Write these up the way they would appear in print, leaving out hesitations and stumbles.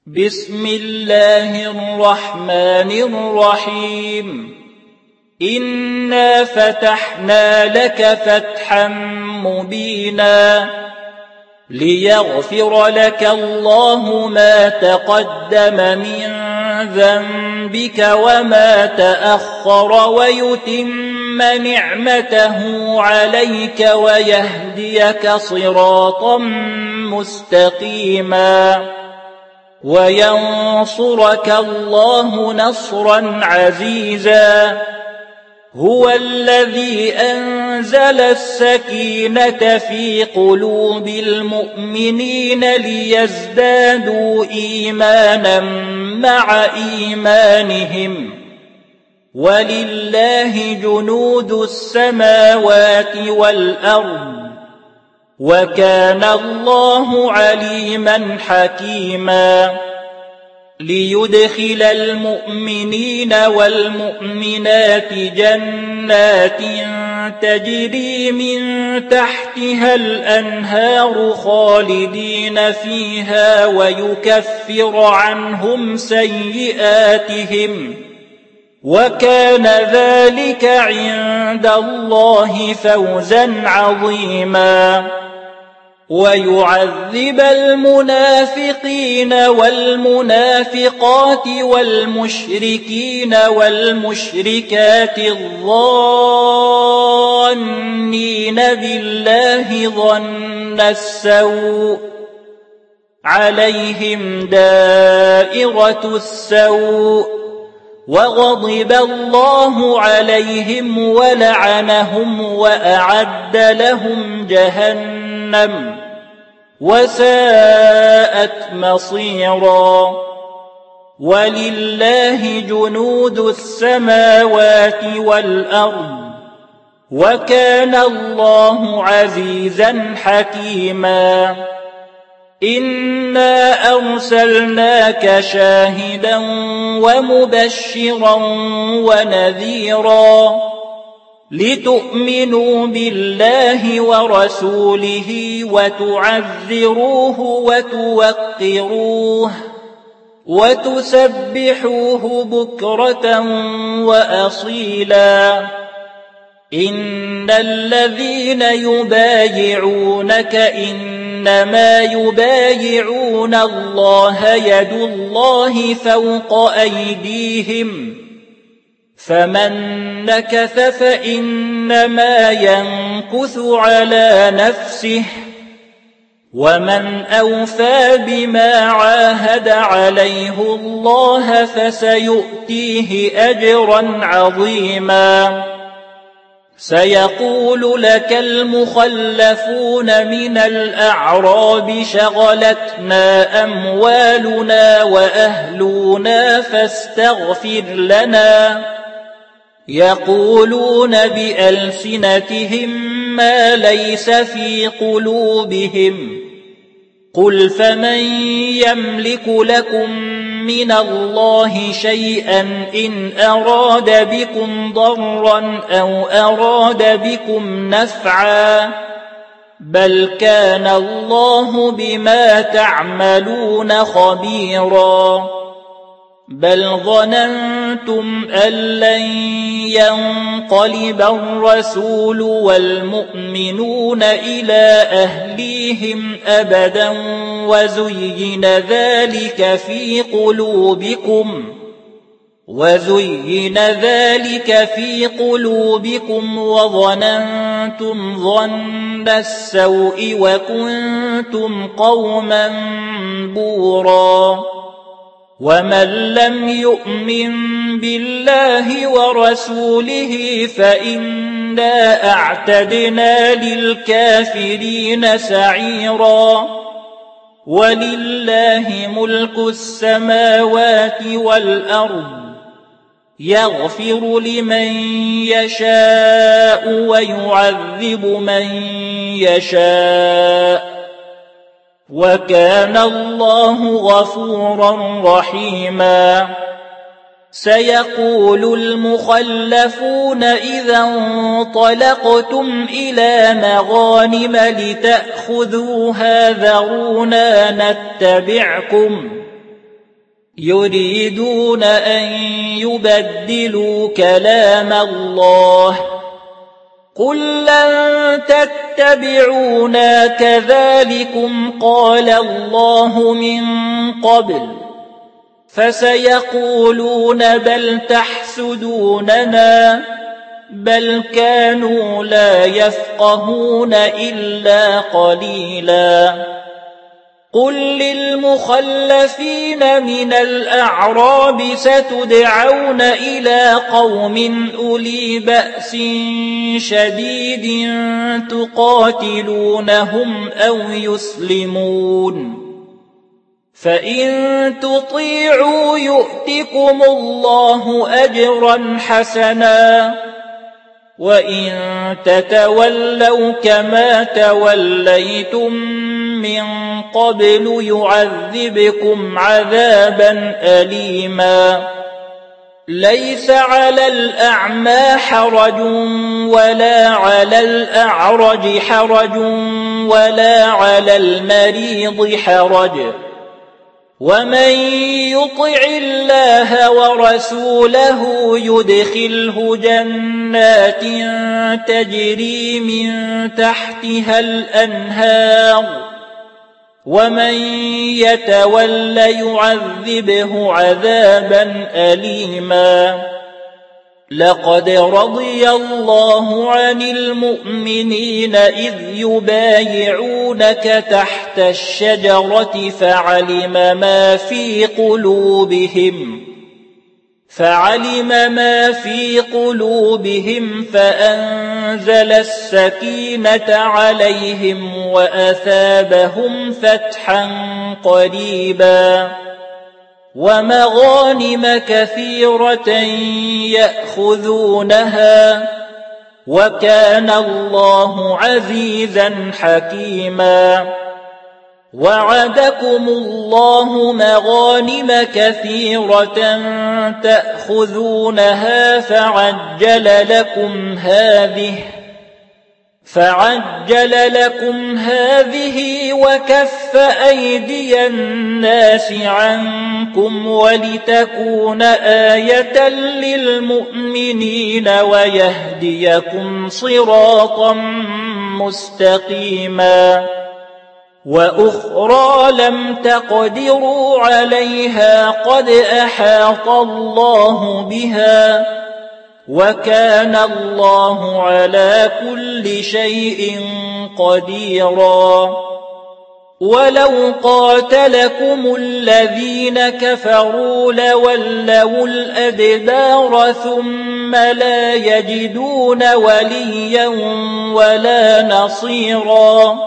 بسم الله الرحمن الرحيم إنا فتحنا لك فتحا مبينا ليغفر لك الله ما تقدم من ذنبك وما تأخر ويتم نعمته عليك ويهديك صراطا مستقيما وينصرك الله نصرا عزيزا هو الذي أنزل السكينة في قلوب المؤمنين ليزدادوا إيمانا مع إيمانهم ولله جنود السماوات والأرض وكان الله عليما حكيما ليدخل المؤمنين والمؤمنات جنات تجري من تحتها الأنهار خالدين فيها ويكفر عنهم سيئاتهم وكان ذلك عند الله فوزا عظيما ويعذب المنافقين والمنافقات والمشركين والمشركات الظانين بالله ظن السوء عليهم دائرة السوء وغضب الله عليهم ولعنهم وأعد لهم جهنم وساءت مصيرا ولله جنود السماوات والأرض وكان الله عزيزا حكيما إنا أرسلناك شاهدا ومبشرا ونذيرا لتؤمنوا بالله ورسوله وتعزروه وتوقروه وتسبحوه بكرة وأصيلا إن الذين يبايعونك إنما يبايعون الله يد الله فوق أيديهم فمن نكث فإنما ينكث على نفسه ومن أوفى بما عاهد عليه الله فسيؤتيه أجرا عظيما سيقول لك المخلفون من الأعراب شغلتنا أموالنا وأهلنا فاستغفر لنا يقولون بألسنتهم ما ليس في قلوبهم قل فمن يملك لكم من الله شيئا إن أراد بكم ضرا أو أراد بكم نفعا بل كان الله بما تعملون خبيرا بل ظننتم أن لن ينقلب الرسول والمؤمنون إلى أهليهم أبدا وزين ذلك في قلوبكم وظننتم ظن السوء وكنتم قوما بورا ومن لم يؤمن بالله ورسوله فإنا أعتدنا للكافرين سعيرا ولله ملك السماوات والأرض يغفر لمن يشاء ويعذب من يشاء وكان الله غفورا رحيما سيقول المخلفون إذا انطلقتم إلى مغانم لتأخذوها ذرونا نتبعكم يريدون أن يبدلوا كلام الله قل لن تتبعونا كذلكم قال الله من قبل فسيقولون بل تحسدوننا بل كانوا لا يفقهون إلا قليلا قل للمخلفين من الأعراب ستدعون إلى قوم أولي بأس شديد تقاتلونهم أو يسلمون فإن تطيعوا يؤتكم الله أجرا حسنا وإن تتولوا كما توليتم من قبل يعذبكم عذابا أليما ليس على الأعمى حرج ولا على الأعرج حرج ولا على المريض حرج ومن يطع الله ورسوله يدخله جنات تجري من تحتها الأنهار ومن يتول يعذبه عذابا أليما لقد رضي الله عن المؤمنين إذ يبايعونك تحت الشجرة فعلم ما في قلوبهم فأنزل السكينة عليهم وأثابهم فتحا قريبا ومغانم كثيرة يأخذونها وكان الله عزيزا حكيما وعدكم الله مغانم كثيرة تأخذونها فعجل لكم هذه وكف أيدي الناس عنكم ولتكون آية للمؤمنين ويهديكم صراطا مستقيما وأخرى لم تقدروا عليها قد أحاط الله بها وكان الله على كل شيء قديرا ولو قاتلكم الذين كفروا لولوا الأدبار ثم لا يجدون وليا ولا نصيرا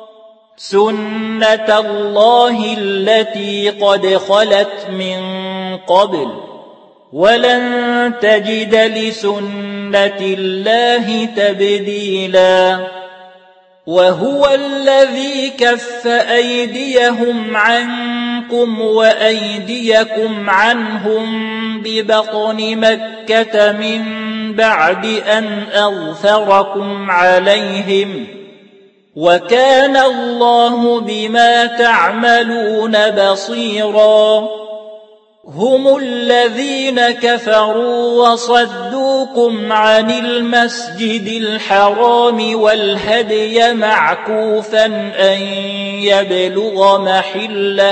سنة الله التي قد خلت من قبل ولن تجد لسنة الله تبديلا وهو الذي كف أيديهم عنكم وأيديكم عنهم ببطن مكة من بعد أن أظفركم عليهم وكان الله بما تعملون بصيرا هم الذين كفروا وصدوكم عن المسجد الحرام والهدي معكوفا أن يبلغ محله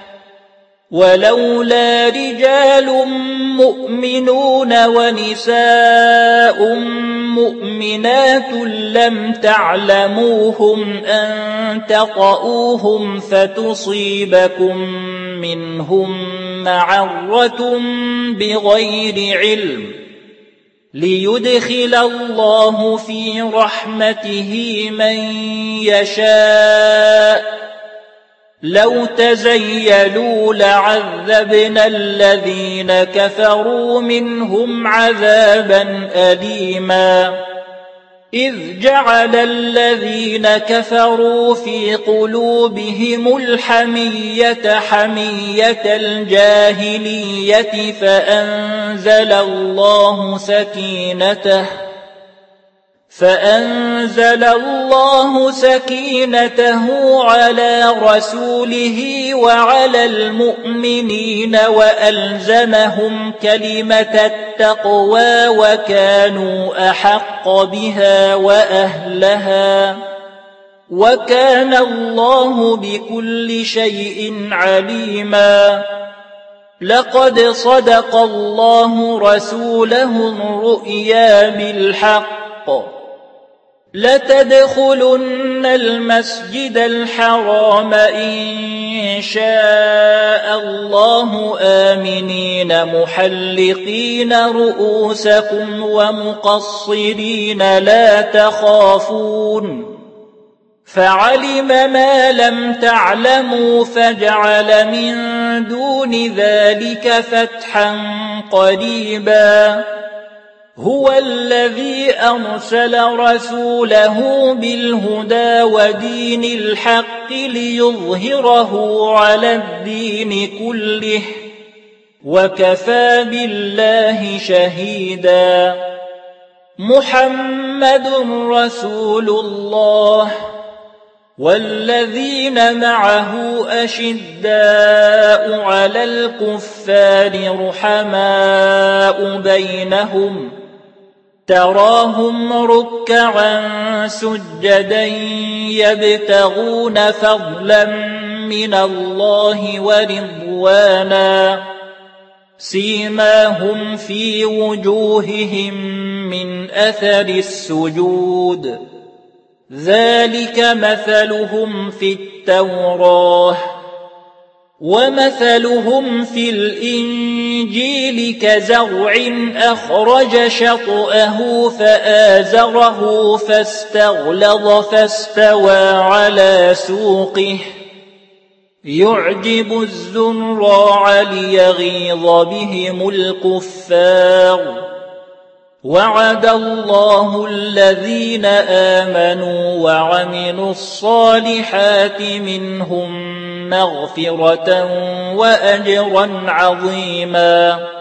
ولولا رجال مؤمنون ونساء مؤمنات لم تعلموهم أن تطؤوهم فتصيبكم منهم معرة بغير علم ليدخل الله في رحمته من يشاء لو تزيلوا لعذبنا الذين كفروا منهم عذابا أليما إذ جعل الذين كفروا في قلوبهم الحمية حمية الجاهلية فأنزل الله سكينته على رسوله وعلى المؤمنين وألزمهم كلمة التقوى وكانوا أحق بها وأهلها وكان الله بكل شيء عليما. لقد صدق الله رسوله الرؤيا بالحق لتدخلن المسجد الحرام إن شاء الله آمنين محلقين رؤوسكم ومقصرين لا تخافون فعلم ما لم تعلموا فجعل من دون ذلك فتحا قريبا. هو الذي أرسل رسوله بالهدى ودين الحق ليظهره على الدين كله وكفى بالله شهيدا. محمد رسول الله والذين معه أشداء على الكفار رحماء بينهم تراهم ركعا سجدا يبتغون فضلا من الله ورضوانا سيماهم في وجوههم من أثر السجود ذلك مثلهم في التوراة ومثلهم في الإنجيل كزرع أخرج شطأه فآزره فاستغلظ فاستوى على سوقه يعجب الزراع ليغيظ بهم الكفار. وعد الله الذين آمنوا وعملوا الصالحات منهم مغفرة وأجرا عظيما.